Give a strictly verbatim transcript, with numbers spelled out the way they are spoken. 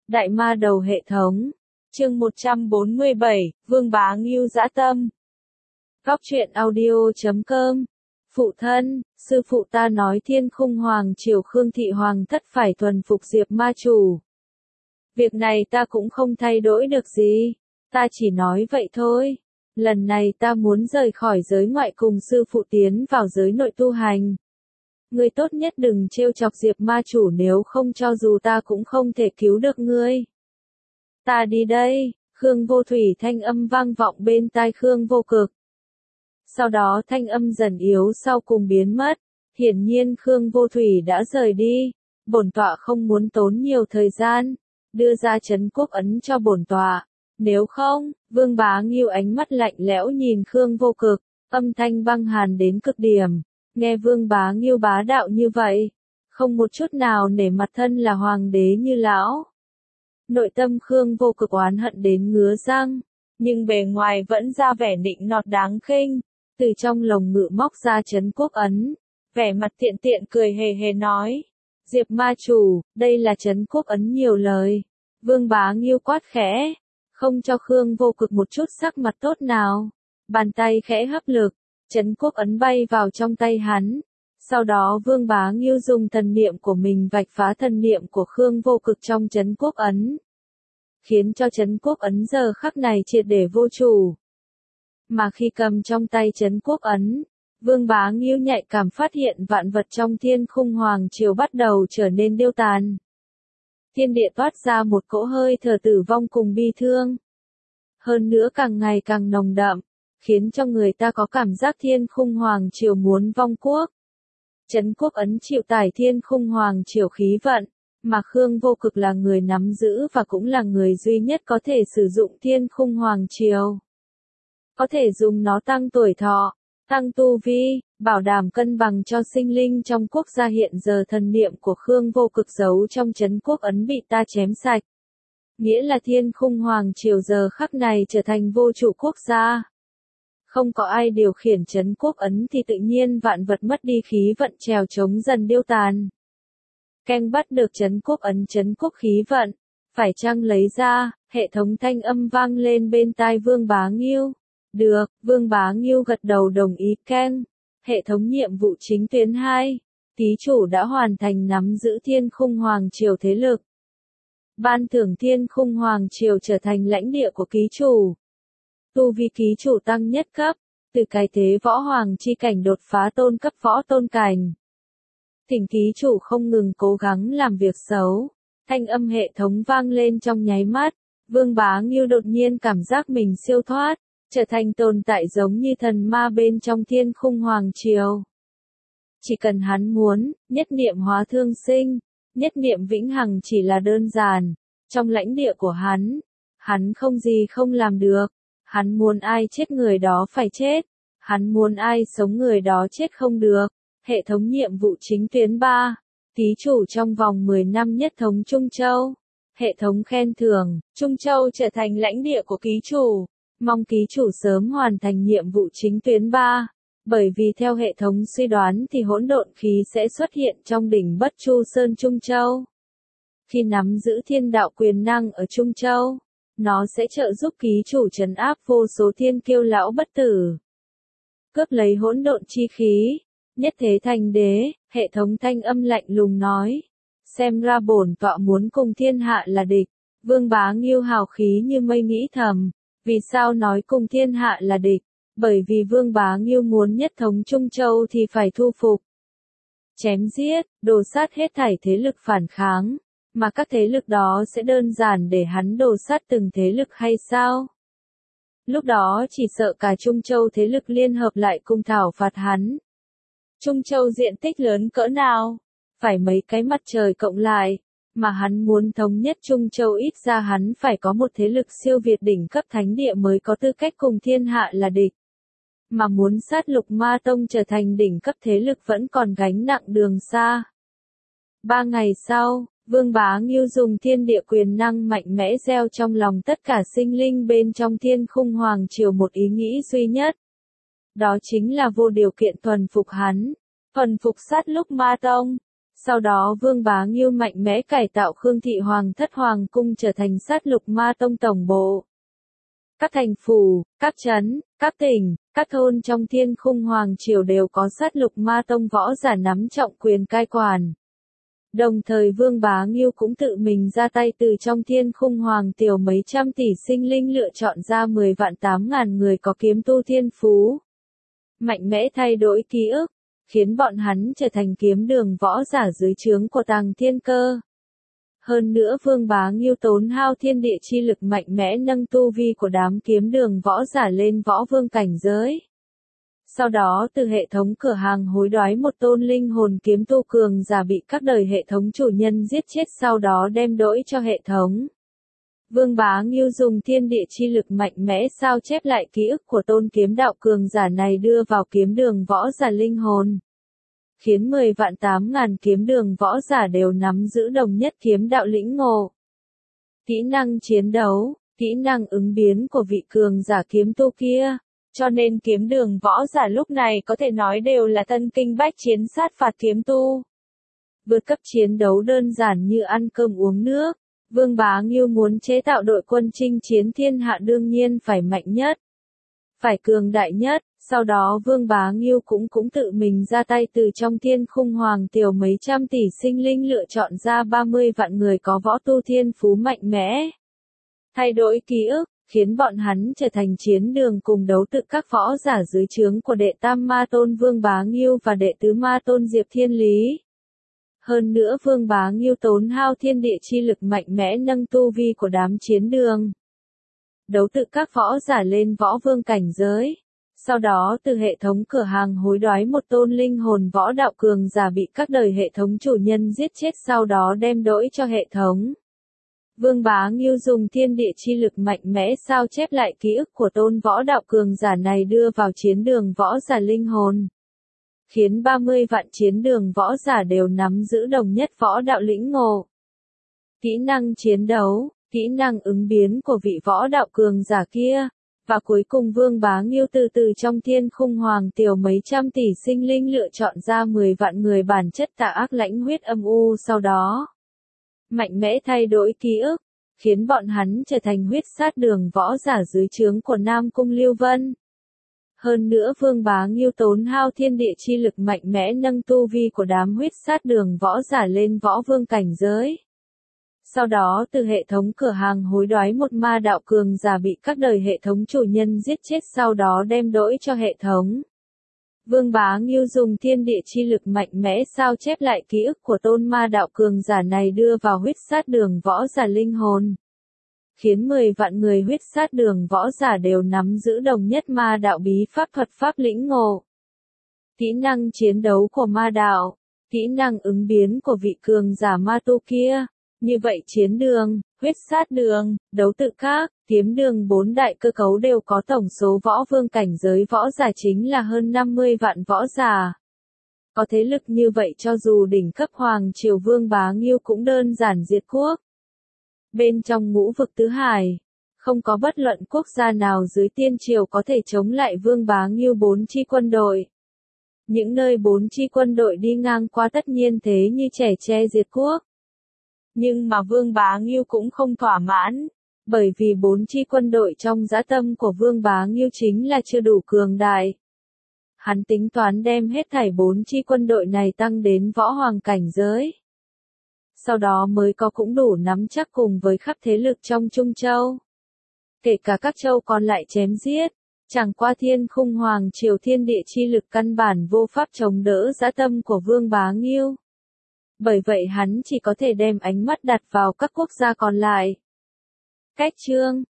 Đại ma đầu hệ thống. Chương một trăm bốn mươi bảy, Vương Bá Ngưu dã tâm. Góc truyện audio chấm com. Phụ thân, sư phụ ta nói Thiên Khung Hoàng triều Khương Thị Hoàng thất phải thuần phục Diệp ma chủ. Việc này ta cũng không thay đổi được gì, ta chỉ nói vậy thôi. Lần này ta muốn rời khỏi giới ngoại cùng sư phụ tiến vào giới nội tu hành. Ngươi tốt nhất đừng trêu chọc Diệp ma chủ, nếu không cho dù ta cũng không thể cứu được ngươi. Ta đi đây, Khương Vô Thủy thanh âm vang vọng bên tai Khương Vô Cực. Sau đó thanh âm dần yếu sau cùng biến mất, hiển nhiên Khương Vô Thủy đã rời đi. Bổn tọa không muốn tốn nhiều thời gian, đưa ra trấn quốc ấn cho bổn tọa. Nếu không, Vương Bá Ngưu ánh mắt lạnh lẽo nhìn Khương Vô Cực, âm thanh băng hàn đến cực điểm. Nghe Vương Bá Ngưu bá đạo như vậy, không một chút nào nể mặt thân là hoàng đế như lão. Nội tâm Khương Vô Cực oán hận đến ngứa răng, nhưng bề ngoài vẫn ra vẻ nịnh nọt đáng khinh, từ trong lồng ngực móc ra trấn quốc ấn, vẻ mặt tiện tiện cười hề hề nói: Diệp ma chủ, đây là trấn quốc ấn nhiều lời. Vương Bá Ngưu quát khẽ, không cho Khương Vô Cực một chút sắc mặt tốt nào, bàn tay khẽ hấp lực, trấn quốc ấn bay vào trong tay hắn. Sau đó Vương Bá Ngưu dùng thần niệm của mình vạch phá thần niệm của Khương Vô Cực trong trấn quốc ấn, khiến cho trấn quốc ấn giờ khắc này triệt để vô chủ. Mà khi cầm trong tay trấn quốc ấn, Vương Bá Ngưu nhạy cảm phát hiện vạn vật trong Thiên Khung Hoàng triều bắt đầu trở nên điêu tàn. Thiên địa toát ra một cỗ hơi thở tử vong cùng bi thương. Hơn nữa càng ngày càng nồng đậm, khiến cho người ta có cảm giác Thiên Khung Hoàng triều muốn vong quốc. Trấn quốc ấn chịu tải Thiên Khung Hoàng triều khí vận, mà Khương Vô Cực là người nắm giữ và cũng là người duy nhất có thể sử dụng Thiên Khung Hoàng triều. Có thể dùng nó tăng tuổi thọ, tăng tu vi, bảo đảm cân bằng cho sinh linh trong quốc gia. Hiện giờ thần niệm của Khương Vô Cực giấu trong trấn quốc ấn bị ta chém sạch. Nghĩa là Thiên Khung Hoàng triều giờ khắc này trở thành vô chủ quốc gia. Không có ai điều khiển trấn quốc ấn thì tự nhiên vạn vật mất đi khí vận, trèo trống dần điêu tàn. Canh bắt được trấn quốc ấn, trấn quốc khí vận, phải chăng lấy ra? Hệ thống thanh âm vang lên bên tai Vương Bá Ngưu. Được, Vương Bá Ngưu gật đầu đồng ý. Canh, hệ thống nhiệm vụ chính tuyến hai, ký chủ đã hoàn thành nắm giữ Thiên Khung Hoàng triều thế lực. Ban thưởng Thiên Khung Hoàng triều trở thành lãnh địa của ký chủ. Tu vi ký chủ tăng nhất cấp, từ cái thế võ hoàng chi cảnh đột phá tôn cấp võ tôn cảnh. Thỉnh ký chủ không ngừng cố gắng làm việc xấu. Thanh âm hệ thống vang lên trong nháy mắt, Vương Bá Ngưu đột nhiên cảm giác mình siêu thoát, trở thành tồn tại giống như thần ma bên trong Thiên Khung Hoàng triều. Chỉ cần hắn muốn, nhất niệm hóa thương sinh, nhất niệm vĩnh hằng chỉ là đơn giản. Trong lãnh địa của hắn, hắn không gì không làm được. Hắn muốn ai chết người đó phải chết, hắn muốn ai sống người đó chết không được. Hệ thống nhiệm vụ chính tuyến ba, ký chủ trong vòng mười năm nhất thống Trung Châu. Hệ thống khen thưởng, Trung Châu trở thành lãnh địa của ký chủ. Mong ký chủ sớm hoàn thành nhiệm vụ chính tuyến ba, bởi vì theo hệ thống suy đoán thì hỗn độn khí sẽ xuất hiện trong đỉnh Bất Chu Sơn Trung Châu. Khi nắm giữ thiên đạo quyền năng ở Trung Châu, nó sẽ trợ giúp ký chủ trấn áp vô số thiên kiêu lão bất tử, cướp lấy hỗn độn chi khí, nhất thế thành đế. Hệ thống thanh âm lạnh lùng nói, xem ra bổn tọa muốn cùng thiên hạ là địch. Vương Bá Ngưu hào khí như mây nghĩ thầm, vì sao nói cùng thiên hạ là địch? Bởi vì Vương Bá Ngưu muốn nhất thống Trung Châu thì phải thu phục, chém giết, đồ sát hết thảy thế lực phản kháng. Mà các thế lực đó sẽ đơn giản để hắn đồ sát từng thế lực hay sao? Lúc đó chỉ sợ cả Trung Châu thế lực liên hợp lại cùng thảo phạt hắn. Trung Châu diện tích lớn cỡ nào? Phải mấy cái mặt trời cộng lại. Mà hắn muốn thống nhất Trung Châu, ít ra hắn phải có một thế lực siêu việt đỉnh cấp thánh địa mới có tư cách cùng thiên hạ là địch. Mà muốn sát Lục Ma Tông trở thành đỉnh cấp thế lực vẫn còn gánh nặng đường xa. Ba ngày sau, Vương Bá Ngưu dùng thiên địa quyền năng mạnh mẽ gieo trong lòng tất cả sinh linh bên trong Thiên Khung Hoàng triều một ý nghĩ duy nhất. Đó chính là vô điều kiện thuần phục hắn, thuần phục sát Lục Ma Tông. Sau đó Vương Bá Ngưu mạnh mẽ cải tạo Khương Thị Hoàng Thất Hoàng Cung trở thành Sát Lục Ma Tông tổng bộ. Các thành phủ, các trấn, các tỉnh, các thôn trong Thiên Khung Hoàng Triều đều có Sát Lục Ma Tông võ giả nắm trọng quyền cai quản. Đồng thời Vương Bá Ngưu cũng tự mình ra tay từ trong Thiên Khung Hoàng Triều mấy trăm tỷ sinh linh lựa chọn ra mười vạn tám ngàn người có kiếm tu thiên phú. Mạnh mẽ thay đổi ký ức, khiến bọn hắn trở thành kiếm đường võ giả dưới trướng của Tàng Thiên Cơ. Hơn nữa Vương Bá Ngưu tốn hao thiên địa chi lực mạnh mẽ nâng tu vi của đám kiếm đường võ giả lên võ vương cảnh giới. Sau đó từ hệ thống cửa hàng hối đoái một tôn linh hồn kiếm tu cường giả bị các đời hệ thống chủ nhân giết chết, sau đó đem đổi cho hệ thống. Vương Bá Ngưu dùng thiên địa chi lực mạnh mẽ sao chép lại ký ức của tôn kiếm đạo cường giả này đưa vào kiếm đường võ giả linh hồn. Khiến mười vạn tám ngàn kiếm đường võ giả đều nắm giữ đồng nhất kiếm đạo lĩnh ngộ. Kỹ năng chiến đấu, kỹ năng ứng biến của vị cường giả kiếm tu kia. Cho nên kiếm đường võ giả lúc này có thể nói đều là thân kinh bách chiến sát phạt kiếm tu. Vượt cấp chiến đấu đơn giản như ăn cơm uống nước. Vương Bá Ngưu muốn chế tạo đội quân chinh chiến thiên hạ đương nhiên phải mạnh nhất, phải cường đại nhất. Sau đó Vương Bá Ngưu cũng cũng tự mình ra tay từ trong Thiên Khung Hoàng Triều mấy trăm tỷ sinh linh lựa chọn ra ba mươi vạn người có võ tu thiên phú mạnh mẽ. Thay đổi ký ức, khiến bọn hắn trở thành chiến đường cùng đấu tự các võ giả dưới trướng của đệ tam ma tôn Vương Bá Ngưu và đệ tứ ma tôn Diệp Thiên Lý. Hơn nữa Vương Bá Ngưu tốn hao thiên địa chi lực mạnh mẽ nâng tu vi của đám chiến đường. Đấu tự các võ giả lên võ vương cảnh giới. Sau đó từ hệ thống cửa hàng hối đoái một tôn linh hồn võ đạo cường giả bị các đời hệ thống chủ nhân giết chết, sau đó đem đổi cho hệ thống. Vương Bá Ngưu dùng thiên địa chi lực mạnh mẽ sao chép lại ký ức của tôn võ đạo cường giả này đưa vào chiến đường võ giả linh hồn. Khiến ba mươi vạn chiến đường võ giả đều nắm giữ đồng nhất võ đạo lĩnh ngộ. Kỹ năng chiến đấu, kỹ năng ứng biến của vị võ đạo cường giả kia. Và cuối cùng Vương Bá Ngưu từ từ trong Thiên Khung Hoàng Triều mấy trăm tỷ sinh linh lựa chọn ra mười vạn người bản chất tà ác lãnh huyết âm u, sau đó mạnh mẽ thay đổi ký ức, khiến bọn hắn trở thành huyết sát đường võ giả dưới trướng của Nam Cung Lưu Vân. Hơn nữa Vương Bá Ngưu tốn hao thiên địa chi lực mạnh mẽ nâng tu vi của đám huyết sát đường võ giả lên võ vương cảnh giới. Sau đó từ hệ thống cửa hàng hối đoái một ma đạo cường giả bị các đời hệ thống chủ nhân giết chết, sau đó đem đổi cho hệ thống. Vương Bá Ngưu dùng thiên địa chi lực mạnh mẽ sao chép lại ký ức của tôn ma đạo cường giả này đưa vào huyết sát đường võ giả linh hồn. Khiến mười vạn người huyết sát đường võ giả đều nắm giữ đồng nhất ma đạo bí pháp thuật pháp lĩnh ngộ. Kỹ năng chiến đấu của ma đạo, kỹ năng ứng biến của vị cường giả ma tu kia. Như vậy chiến đường, huyết sát đường, đấu tự các, kiếm đường bốn đại cơ cấu đều có tổng số võ vương cảnh giới võ giả chính là hơn năm mươi vạn võ giả. Có thế lực như vậy cho dù đỉnh cấp Hoàng Triều Vương Bá Ngưu cũng đơn giản diệt quốc. Bên trong ngũ vực tứ hải, không có bất luận quốc gia nào dưới tiên triều có thể chống lại Vương Bá Ngưu bốn chi quân đội. Những nơi bốn chi quân đội đi ngang qua tất nhiên thế như trẻ tre diệt quốc. Nhưng mà Vương Bá Ngưu cũng không thỏa mãn, bởi vì bốn chi quân đội trong dã tâm của Vương Bá Ngưu chính là chưa đủ cường đại. Hắn tính toán đem hết thảy bốn chi quân đội này tăng đến võ hoàng cảnh giới. Sau đó mới có cũng đủ nắm chắc cùng với khắp thế lực trong Trung Châu. Kể cả các châu còn lại chém giết, chẳng qua Thiên Khung Hoàng Triều thiên địa chi lực căn bản vô pháp chống đỡ dã tâm của Vương Bá Ngưu. Bởi vậy hắn chỉ có thể đem ánh mắt đặt vào các quốc gia còn lại. Cách chương